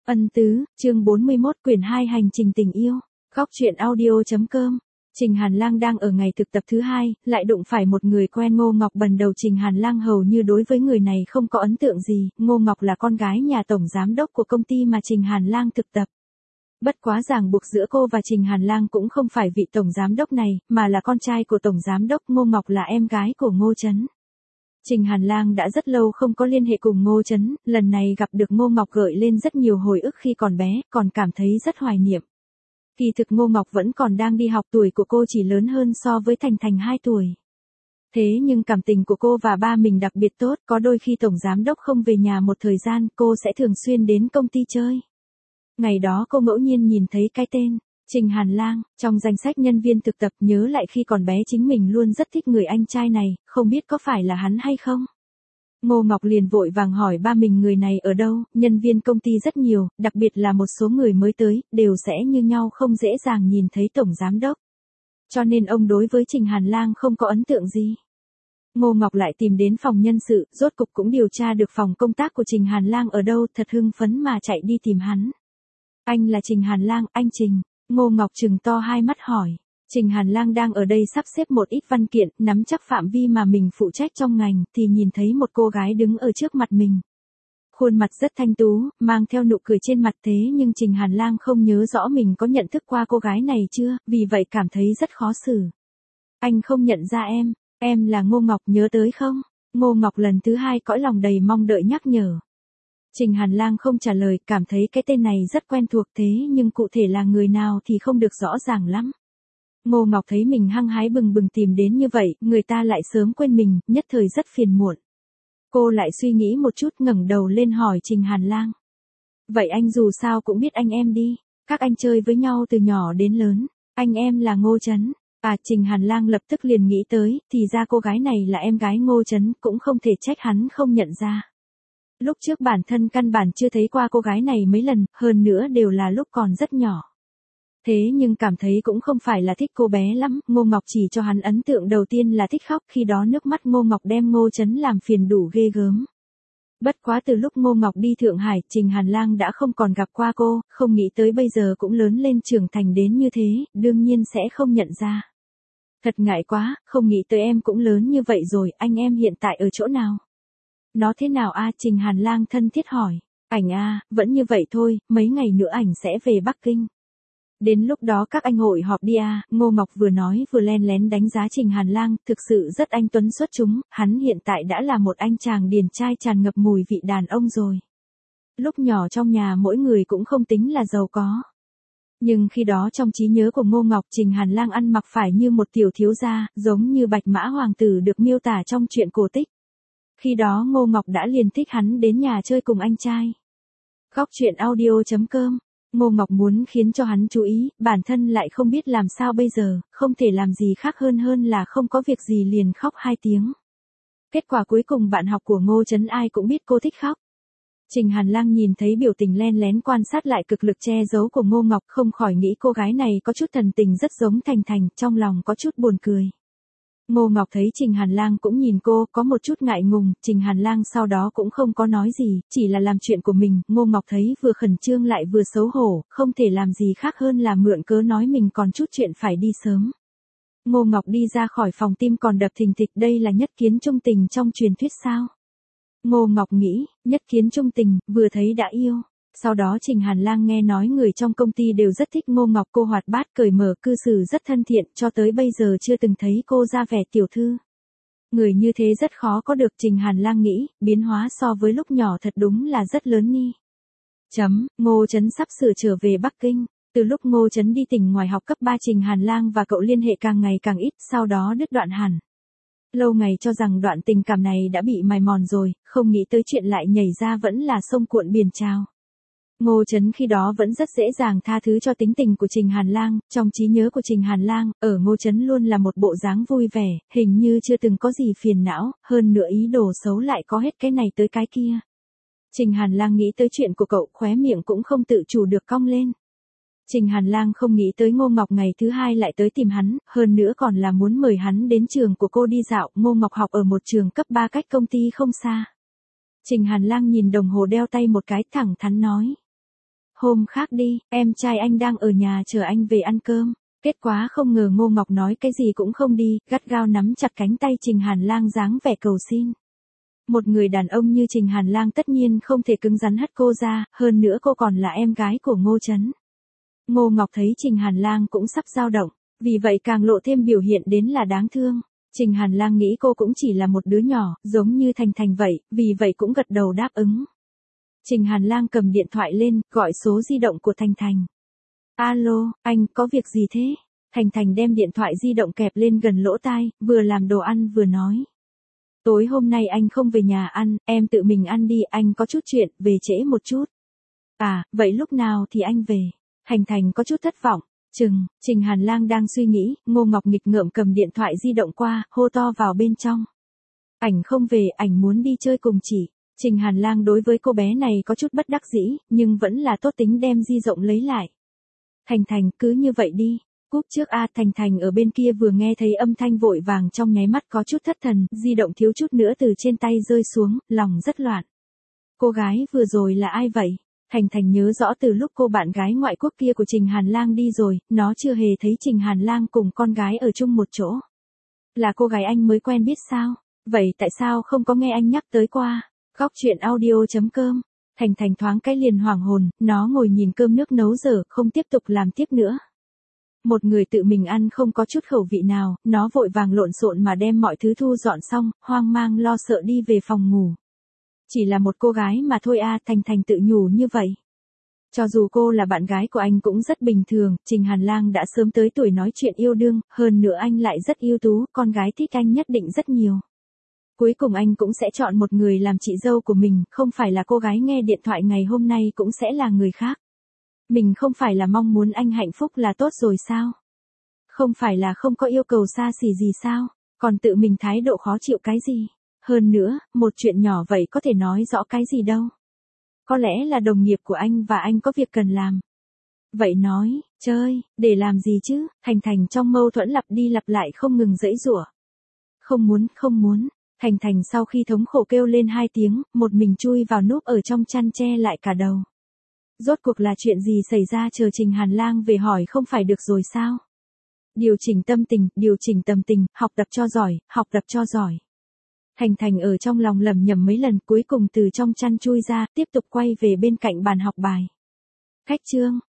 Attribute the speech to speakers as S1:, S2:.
S1: Ân tứ, chương 41 quyển 2 hành trình tình yêu. Góc truyện audio.com. Trình Hàn Lang đang ở ngày thực tập thứ 2, lại đụng phải một người quen Ngô Ngọc. Bần đầu Trình Hàn Lang hầu như đối với người này không có ấn tượng gì. Ngô Ngọc là con gái nhà tổng giám đốc của công ty mà Trình Hàn Lang thực tập. Bất quá ràng buộc giữa cô và Trình Hàn Lang cũng không phải vị tổng giám đốc này, mà là con trai của tổng giám đốc. Ngô Ngọc là em gái của Ngô Chấn. Trình Hàn Lang đã rất lâu không có liên hệ cùng Ngô Chấn, lần này gặp được Ngô Ngọc gợi lên rất nhiều hồi ức khi còn bé, còn cảm thấy rất hoài niệm. Kỳ thực Ngô Ngọc vẫn còn đang đi học, tuổi của cô chỉ lớn hơn so với Thành Thành 2 tuổi. Thế nhưng cảm tình của cô và ba mình đặc biệt tốt, có đôi khi tổng giám đốc không về nhà một thời gian, cô sẽ thường xuyên đến công ty chơi. Ngày đó cô ngẫu nhiên nhìn thấy cái tên Trình Hàn Lang trong danh sách nhân viên thực tập, nhớ lại khi còn bé chính mình luôn rất thích người anh trai này, không biết có phải là hắn hay không. Ngô Ngọc liền vội vàng hỏi ba mình người này ở đâu. Nhân viên công ty rất nhiều, đặc biệt là một số người mới tới, đều sẽ như nhau không dễ dàng nhìn thấy tổng giám đốc. Cho nên ông đối với Trình Hàn Lang không có ấn tượng gì. Ngô Ngọc lại tìm đến phòng nhân sự, rốt cục cũng điều tra được phòng công tác của Trình Hàn Lang ở đâu, thật hưng phấn mà chạy đi tìm hắn. Anh là Trình Hàn Lang, anh Trình. Ngô Ngọc trừng to hai mắt hỏi. Trình Hàn Lang đang ở đây sắp xếp một ít văn kiện, nắm chắc phạm vi mà mình phụ trách trong ngành, thì nhìn thấy một cô gái đứng ở trước mặt mình. Khuôn mặt rất thanh tú, mang theo nụ cười trên mặt, thế nhưng Trình Hàn Lang không nhớ rõ mình có nhận thức qua cô gái này chưa, vì vậy cảm thấy rất khó xử. Anh không nhận ra em là Ngô Ngọc, nhớ tới không? Ngô Ngọc lần thứ 2 cõi lòng đầy mong đợi nhắc nhở. Trình Hàn Lang không trả lời, cảm thấy cái tên này rất quen thuộc, thế nhưng cụ thể là người nào thì không được rõ ràng lắm. Ngô Ngọc thấy mình hăng hái bừng bừng tìm đến như vậy, người ta lại sớm quên mình, nhất thời rất phiền muộn. Cô lại suy nghĩ một chút, ngẩng đầu lên hỏi Trình Hàn Lang. Vậy anh dù sao cũng biết anh em đi, các anh chơi với nhau từ nhỏ đến lớn, anh em là Ngô Chấn. À, Trình Hàn Lang lập tức liền nghĩ tới, thì ra cô gái này là em gái Ngô Chấn, cũng không thể trách hắn không nhận ra. Lúc trước bản thân căn bản chưa thấy qua cô gái này mấy lần, hơn nữa đều là lúc còn rất nhỏ. Thế nhưng cảm thấy cũng không phải là thích cô bé lắm, Ngô Ngọc chỉ cho hắn ấn tượng đầu tiên là thích khóc, khi đó nước mắt Ngô Ngọc đem Ngô Chấn làm phiền đủ ghê gớm. Bất quá từ lúc Ngô Ngọc đi Thượng Hải, Trình Hàn Lang đã không còn gặp qua cô, không nghĩ tới bây giờ cũng lớn lên trưởng thành đến như thế, đương nhiên sẽ không nhận ra. Thật ngại quá, không nghĩ tới em cũng lớn như vậy rồi, anh em hiện tại ở chỗ nào? Nó thế nào a? Trình Hàn Lang thân thiết hỏi. Ảnh a, vẫn như vậy thôi, mấy ngày nữa ảnh sẽ về Bắc Kinh. Đến lúc đó các anh hội họp đi a. Ngô Ngọc vừa nói vừa len lén đánh giá Trình Hàn Lang, thực sự rất anh tuấn xuất chúng, hắn hiện tại đã là một anh chàng điển trai tràn ngập mùi vị đàn ông rồi. Lúc nhỏ trong nhà mỗi người cũng không tính là giàu có. Nhưng khi đó trong trí nhớ của Ngô Ngọc, Trình Hàn Lang ăn mặc phải như một tiểu thiếu gia, giống như Bạch Mã Hoàng tử được miêu tả trong truyện cổ tích. Khi đó Ngô Ngọc đã liền thích hắn đến nhà chơi cùng anh trai. Góc truyện audio.com. Ngô Ngọc muốn khiến cho hắn chú ý, bản thân lại không biết làm sao bây giờ, không thể làm gì khác hơn là không có việc gì liền khóc 2 tiếng. Kết quả cuối cùng bạn học của Ngô Chấn ai cũng biết cô thích khóc. Trình Hàn Lang nhìn thấy biểu tình len lén quan sát lại cực lực che giấu của Ngô Ngọc, không khỏi nghĩ cô gái này có chút thần tình rất giống Thành Thành, trong lòng có chút buồn cười. Ngô Ngọc thấy Trình Hàn Lang cũng nhìn cô, có một chút ngại ngùng, Trình Hàn Lang sau đó cũng không có nói gì, chỉ là làm chuyện của mình. Ngô Ngọc thấy vừa khẩn trương lại vừa xấu hổ, không thể làm gì khác hơn là mượn cớ nói mình còn chút chuyện phải đi sớm. Ngô Ngọc đi ra khỏi phòng, tim còn đập thình thịch, đây là nhất kiến chung tình trong truyền thuyết sao? Ngô Ngọc nghĩ, nhất kiến chung tình, vừa thấy đã yêu. Sau đó Trình Hàn Lang nghe nói người trong công ty đều rất thích Ngô Ngọc, cô hoạt bát cởi mở, cư xử rất thân thiện, cho tới bây giờ chưa từng thấy cô ra vẻ tiểu thư. Người như thế rất khó có được, Trình Hàn Lang nghĩ, biến hóa so với lúc nhỏ thật đúng là rất lớn ni. Ngô Chấn sắp sửa trở về Bắc Kinh. Từ lúc Ngô Chấn đi tỉnh ngoài học cấp 3, Trình Hàn Lang và cậu liên hệ càng ngày càng ít, sau đó đứt đoạn hẳn. Lâu ngày cho rằng đoạn tình cảm này đã bị mài mòn rồi, không nghĩ tới chuyện lại nhảy ra vẫn là sông cuộn biển trào. Ngô Chấn khi đó vẫn rất dễ dàng tha thứ cho tính tình của Trình Hàn Lang, trong trí nhớ của Trình Hàn Lang, ở Ngô Chấn luôn là một bộ dáng vui vẻ, hình như chưa từng có gì phiền não, hơn nữa ý đồ xấu lại có hết cái này tới cái kia. Trình Hàn Lang nghĩ tới chuyện của cậu, khóe miệng cũng không tự chủ được cong lên. Trình Hàn Lang không nghĩ tới Ngô Ngọc ngày thứ 2 lại tới tìm hắn, hơn nữa còn là muốn mời hắn đến trường của cô đi dạo. Ngô Ngọc học ở một trường cấp 3 cách công ty không xa. Trình Hàn Lang nhìn đồng hồ đeo tay một cái, thẳng thắn nói. hôm khác đi, em trai anh đang ở nhà chờ anh về ăn cơm. Kết quả không ngờ Ngô Ngọc nói cái gì cũng không đi, gắt gao nắm chặt cánh tay Trình Hàn Lang dáng vẻ cầu xin. Một người đàn ông như Trình Hàn Lang tất nhiên không thể cứng rắn hất cô ra, hơn nữa cô còn là em gái của Ngô Chấn. Ngô Ngọc thấy Trình Hàn Lang cũng sắp dao động, vì vậy càng lộ thêm biểu hiện đến là đáng thương. Trình Hàn Lang nghĩ cô cũng chỉ là một đứa nhỏ, giống như Thành Thành vậy, vì vậy cũng gật đầu đáp ứng. Trình Hàn Lang cầm điện thoại lên, gọi số di động của Thành Thành. Alo, anh, có việc gì thế? Thành Thành đem điện thoại di động kẹp lên gần lỗ tai, vừa làm đồ ăn vừa nói. Tối hôm nay anh không về nhà ăn, em tự mình ăn đi, anh có chút chuyện, về trễ một chút. À, vậy lúc nào thì anh về? Thành Thành có chút thất vọng. Trình Hàn Lang đang suy nghĩ, Ngô Ngọc nghịch ngợm cầm điện thoại di động qua, hô to vào bên trong. Ảnh không về, ảnh muốn đi chơi cùng chị. Trình Hàn Lang đối với cô bé này có chút bất đắc dĩ, nhưng vẫn là tốt tính đem di động lấy lại. Thành Thành, cứ như vậy đi. Cúp trước a. Thành Thành ở bên kia vừa nghe thấy âm thanh vội vàng trong nháy mắt có chút thất thần, di động thiếu chút nữa từ trên tay rơi xuống, lòng rất loạn. Cô gái vừa rồi là ai vậy? Thành Thành nhớ rõ từ lúc cô bạn gái ngoại quốc kia của Trình Hàn Lang đi rồi, nó chưa hề thấy Trình Hàn Lang cùng con gái ở chung một chỗ. Là cô gái anh mới quen biết sao? Vậy tại sao không có nghe anh nhắc tới qua? Góc truyện audio.com. Thành Thành thoáng cái liền hoảng hồn, nó ngồi nhìn cơm nước nấu dở, không tiếp tục làm tiếp nữa. Một người tự mình ăn không có chút khẩu vị nào, nó vội vàng lộn xộn mà đem mọi thứ thu dọn xong, hoang mang lo sợ đi về phòng ngủ. Chỉ là một cô gái mà thôi a. Thành Thành tự nhủ như vậy. Cho dù cô là bạn gái của anh cũng rất bình thường, Trình Hàn Lang đã sớm tới tuổi nói chuyện yêu đương, hơn nữa anh lại rất ưu tú, con gái thích anh nhất định rất nhiều. Cuối cùng anh cũng sẽ chọn một người làm chị dâu của mình, không phải là cô gái nghe điện thoại ngày hôm nay cũng sẽ là người khác. Mình không phải là mong muốn anh hạnh phúc là tốt rồi sao? Không phải là không có yêu cầu xa xỉ gì sao? Còn tự mình thái độ khó chịu cái gì? Hơn nữa, một chuyện nhỏ vậy có thể nói rõ cái gì đâu. Có lẽ là đồng nghiệp của anh và anh có việc cần làm. Vậy nói, chơi, để làm gì chứ? Thành Thành trong mâu thuẫn lặp đi lặp lại không ngừng giãy giụa. Không muốn. Thành Thành sau khi thống khổ kêu lên 2 tiếng, một mình chui vào núp ở trong chăn che lại cả đầu. Rốt cuộc là chuyện gì xảy ra, chờ Trình Hàn Lang về hỏi không phải được rồi sao? Điều chỉnh tâm tình, học tập cho giỏi. Thành Thành ở trong lòng lẩm nhẩm mấy lần, cuối cùng từ trong chăn chui ra, tiếp tục quay về bên cạnh bàn học bài. Khách trương,